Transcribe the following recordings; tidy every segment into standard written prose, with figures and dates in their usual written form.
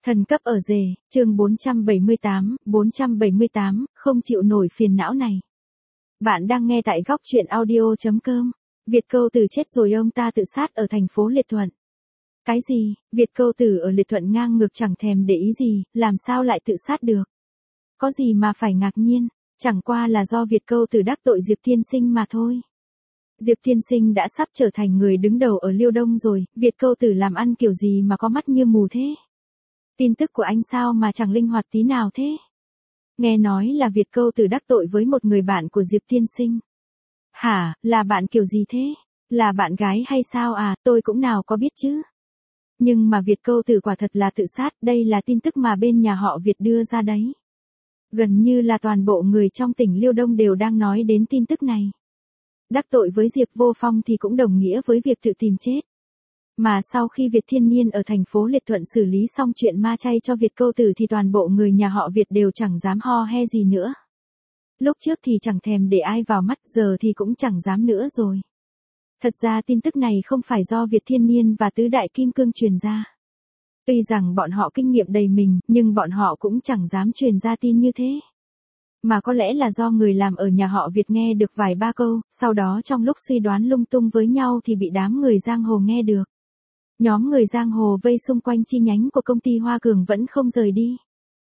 Thần cấp ở rể, chương 478, không chịu nổi phiền não này. Bạn đang nghe tại góc truyện audio.com. Việt Câu Tử chết rồi, ông ta tự sát ở thành phố Liệt Thuận. Cái gì, Việt Câu Tử ở Liệt Thuận ngang ngược chẳng thèm để ý gì, làm sao lại tự sát được? Có gì mà phải ngạc nhiên, chẳng qua là do Việt Câu Tử đắc tội Diệp Tiên Sinh mà thôi. Diệp Tiên Sinh đã sắp trở thành người đứng đầu ở Liêu Đông rồi, Việt Câu Tử làm ăn kiểu gì mà có mắt như mù thế? Tin tức của anh sao mà chẳng linh hoạt tí nào thế? Nghe nói là Việt Câu Tử đắc tội với một người bạn của Diệp Tiên Sinh. Hả, là bạn kiểu gì thế? Là bạn gái hay sao à, tôi cũng nào có biết chứ. Nhưng mà Việt Câu Tử quả thật là tự sát, đây là tin tức mà bên nhà họ Việt đưa ra đấy. Gần như là toàn bộ người trong tỉnh Liêu Đông đều đang nói đến tin tức này. Đắc tội với Diệp Vô Phong thì cũng đồng nghĩa với việc tự tìm chết. Mà sau khi Việt Thiên Nhiên ở thành phố Liệt Thuận xử lý xong chuyện ma chay cho Việt Câu Tử thì toàn bộ người nhà họ Việt đều chẳng dám ho he gì nữa. Lúc trước thì chẳng thèm để ai vào mắt, giờ thì cũng chẳng dám nữa rồi. Thật ra tin tức này không phải do Việt Thiên Nhiên và Tứ Đại Kim Cương truyền ra. Tuy rằng bọn họ kinh nghiệm đầy mình, nhưng bọn họ cũng chẳng dám truyền ra tin như thế. Mà có lẽ là do người làm ở nhà họ Việt nghe được vài ba câu, sau đó trong lúc suy đoán lung tung với nhau thì bị đám người giang hồ nghe được. Nhóm người giang hồ vây xung quanh chi nhánh của công ty Hoa Cường vẫn không rời đi.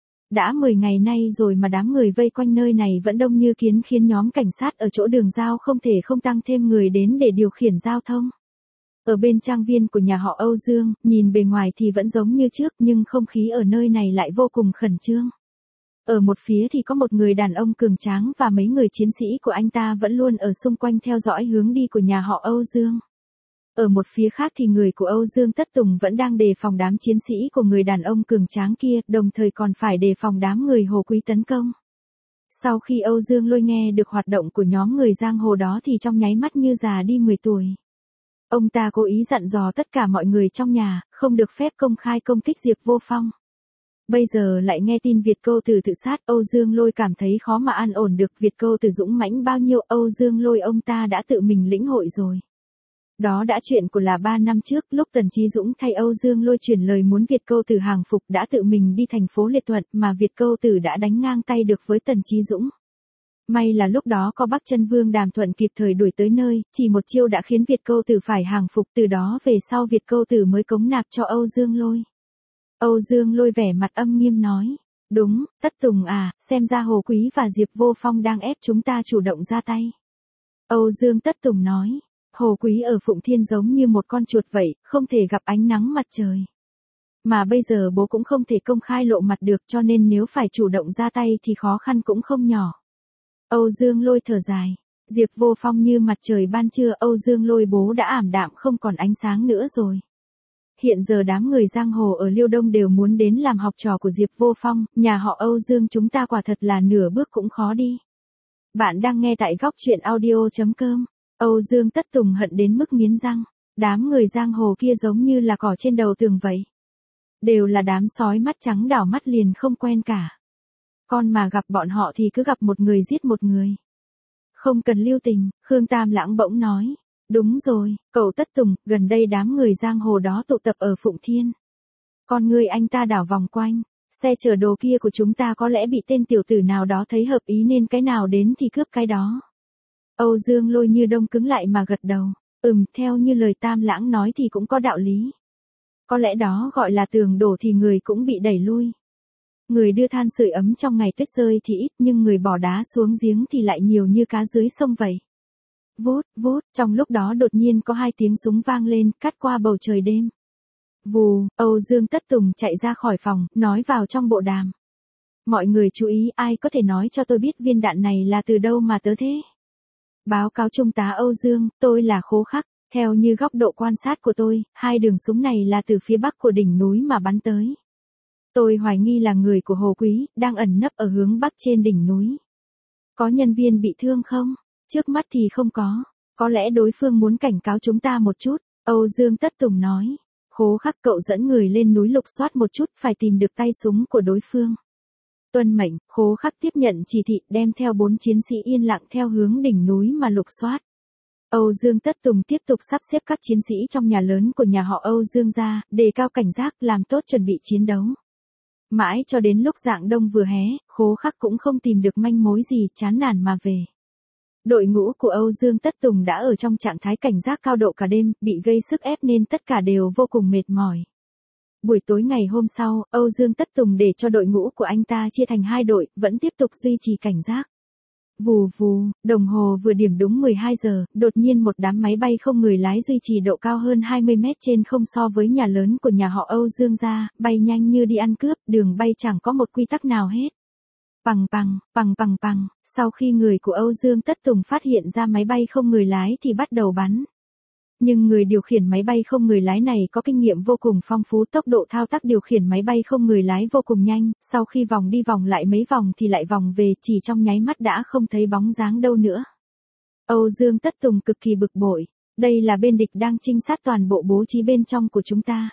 Đã 10 ngày nay rồi mà đám người vây quanh nơi này vẫn đông như kiến, khiến nhóm cảnh sát ở chỗ đường giao không thể không tăng thêm người đến để điều khiển giao thông. Ở bên trang viên của nhà họ Âu Dương, nhìn bề ngoài thì vẫn giống như trước nhưng không khí ở nơi này lại vô cùng khẩn trương. Ở một phía thì có một người đàn ông cường tráng và mấy người chiến sĩ của anh ta vẫn luôn ở xung quanh theo dõi hướng đi của nhà họ Âu Dương. Ở một phía khác thì người của Âu Dương Tất Tùng vẫn đang đề phòng đám chiến sĩ của người đàn ông cường tráng kia, đồng thời còn phải đề phòng đám người Hồ Quý tấn công. Sau khi Âu Dương Lôi nghe được hoạt động của nhóm người giang hồ đó thì trong nháy mắt như già đi 10 tuổi. Ông ta cố ý dặn dò tất cả mọi người trong nhà, không được phép công khai công kích Diệp Vô Phong. Bây giờ lại nghe tin Việt Câu Tử tự sát, Âu Dương Lôi cảm thấy khó mà an ổn được. Việt Câu Tử dũng mãnh bao nhiêu, Âu Dương Lôi ông ta đã tự mình lĩnh hội rồi. Đó đã chuyện của là 3 năm trước, lúc Tần Chí Dũng thay Âu Dương Lôi truyền lời muốn Việt Câu Tử hàng phục đã tự mình đi thành phố Liệt Thuận mà Việt Câu Tử đã đánh ngang tay được với Tần Chí Dũng. May là lúc đó có Bắc Chân Vương Đàm Thuận kịp thời đuổi tới nơi, chỉ một chiêu đã khiến Việt Câu Tử phải hàng phục, từ đó về sau Việt Câu Tử mới cống nạp cho Âu Dương Lôi. Âu Dương Lôi vẻ mặt âm nghiêm nói, đúng, Tất Tùng à, xem ra Hồ Quý và Diệp Vô Phong đang ép chúng ta chủ động ra tay. Âu Dương Tất Tùng nói, Hồ Quý ở Phụng Thiên giống như một con chuột vậy, không thể gặp ánh nắng mặt trời. Mà bây giờ bố cũng không thể công khai lộ mặt được, cho nên nếu phải chủ động ra tay thì khó khăn cũng không nhỏ. Âu Dương Lôi thở dài, Diệp Vô Phong như mặt trời ban trưa, Âu Dương Lôi bố đã ảm đạm không còn ánh sáng nữa rồi. Hiện giờ đám người giang hồ ở Liêu Đông đều muốn đến làm học trò của Diệp Vô Phong, nhà họ Âu Dương chúng ta quả thật là nửa bước cũng khó đi. Bạn đang nghe tại góc truyện audio.com. Âu Dương Tất Tùng hận đến mức nghiến răng, đám người giang hồ kia giống như là cỏ trên đầu tường vậy. Đều là đám sói mắt trắng đảo mắt liền không quen cả. Con mà gặp bọn họ thì cứ gặp một người giết một người. Không cần lưu tình, Khương Tam Lãng bỗng nói. Đúng rồi, cậu Tất Tùng, gần đây đám người giang hồ đó tụ tập ở Phụng Thiên. Con người anh ta đảo vòng quanh, xe chở đồ kia của chúng ta có lẽ bị tên tiểu tử nào đó thấy hợp ý nên cái nào đến thì cướp cái đó. Âu Dương Lôi như đông cứng lại mà gật đầu, theo như lời Tam Lãng nói thì cũng có đạo lý. Có lẽ đó gọi là tường đổ thì người cũng bị đẩy lui. Người đưa than sưởi ấm trong ngày tuyết rơi thì ít nhưng người bỏ đá xuống giếng thì lại nhiều như cá dưới sông vậy. Vút, vút, trong lúc đó đột nhiên có 2 tiếng súng vang lên, cắt qua bầu trời đêm. Vù, Âu Dương Tất Tùng chạy ra khỏi phòng, nói vào trong bộ đàm. Mọi người chú ý, ai có thể nói cho tôi biết viên đạn này là từ đâu mà tới thế? Báo cáo Trung tá Âu Dương, tôi là Khố Khắc, theo như góc độ quan sát của tôi, 2 đường súng này là từ phía bắc của đỉnh núi mà bắn tới. Tôi hoài nghi là người của Hồ Quý, đang ẩn nấp ở hướng bắc trên đỉnh núi. Có nhân viên bị thương không? Trước mắt thì không có lẽ đối phương muốn cảnh cáo chúng ta một chút, Âu Dương Tất Tùng nói. Khố Khắc, cậu dẫn người lên núi lục soát một chút, phải tìm được tay súng của đối phương. Tuân mệnh, Khố Khắc tiếp nhận chỉ thị, đem theo 4 chiến sĩ yên lặng theo hướng đỉnh núi mà lục soát. Âu Dương Tất Tùng tiếp tục sắp xếp các chiến sĩ trong nhà lớn của nhà họ Âu Dương ra, đề cao cảnh giác, làm tốt chuẩn bị chiến đấu. Mãi cho đến lúc rạng đông vừa hé, Khố Khắc cũng không tìm được manh mối gì, chán nản mà về. Đội ngũ của Âu Dương Tất Tùng đã ở trong trạng thái cảnh giác cao độ cả đêm, bị gây sức ép nên tất cả đều vô cùng mệt mỏi. Buổi tối ngày hôm sau, Âu Dương Tất Tùng để cho đội ngũ của anh ta chia thành 2 đội, vẫn tiếp tục duy trì cảnh giác. Vù vù, đồng hồ vừa điểm đúng 12 giờ, đột nhiên một đám máy bay không người lái duy trì độ cao hơn 20 mét trên không so với nhà lớn của nhà họ Âu Dương ra, bay nhanh như đi ăn cướp, đường bay chẳng có một quy tắc nào hết. Pằng pằng, pằng pằng pằng, sau khi người của Âu Dương Tất Tùng phát hiện ra máy bay không người lái thì bắt đầu bắn. Nhưng người điều khiển máy bay không người lái này có kinh nghiệm vô cùng phong phú, tốc độ thao tác điều khiển máy bay không người lái vô cùng nhanh, sau khi vòng đi vòng lại mấy vòng thì lại vòng về, chỉ trong nháy mắt đã không thấy bóng dáng đâu nữa. Âu Dương Tất Tùng cực kỳ bực bội, đây là bên địch đang trinh sát toàn bộ bố trí bên trong của chúng ta.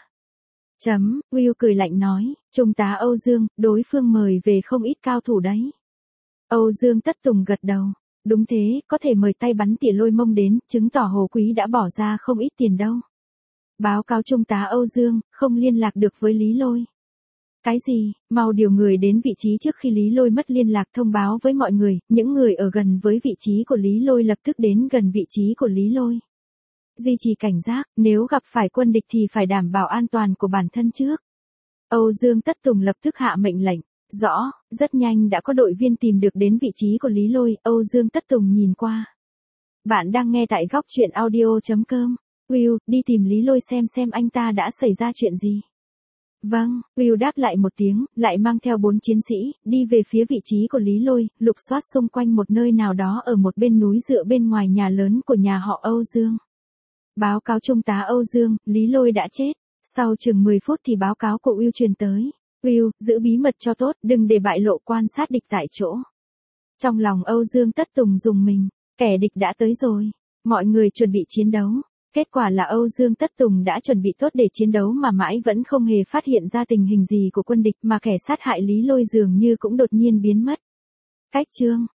Will cười lạnh nói, Trung tá Âu Dương, đối phương mời về không ít cao thủ đấy. Âu Dương Tất Tùng gật đầu. Đúng thế, có thể mời tay bắn tỉa Lôi Mông đến, chứng tỏ Hồ Quý đã bỏ ra không ít tiền đâu. Báo cáo Trung tá Âu Dương, không liên lạc được với Lý Lôi. Cái gì, mau điều người đến vị trí trước khi Lý Lôi mất liên lạc, thông báo với mọi người, những người ở gần với vị trí của Lý Lôi lập tức đến gần vị trí của Lý Lôi. Duy trì cảnh giác, nếu gặp phải quân địch thì phải đảm bảo an toàn của bản thân trước. Âu Dương Tất Tùng lập tức hạ mệnh lệnh. Rõ, rất nhanh đã có đội viên tìm được đến vị trí của Lý Lôi, Âu Dương Tất Tùng nhìn qua. Bạn đang nghe tại góc truyện audio.com. Will, đi tìm Lý Lôi xem anh ta đã xảy ra chuyện gì. Vâng, Will đáp lại một tiếng, lại mang theo 4 chiến sĩ, đi về phía vị trí của Lý Lôi, lục soát xung quanh một nơi nào đó ở một bên núi dựa bên ngoài nhà lớn của nhà họ Âu Dương. Báo cáo Trung tá Âu Dương, Lý Lôi đã chết. Sau chừng 10 phút thì báo cáo của Will truyền tới. Will, giữ bí mật cho tốt, đừng để bại lộ, quan sát địch tại chỗ. Trong lòng Âu Dương Tất Tùng rùng mình, kẻ địch đã tới rồi. Mọi người chuẩn bị chiến đấu. Kết quả là Âu Dương Tất Tùng đã chuẩn bị tốt để chiến đấu mà mãi vẫn không hề phát hiện ra tình hình gì của quân địch, mà kẻ sát hại Lý Lôi dường như cũng đột nhiên biến mất. Cách chương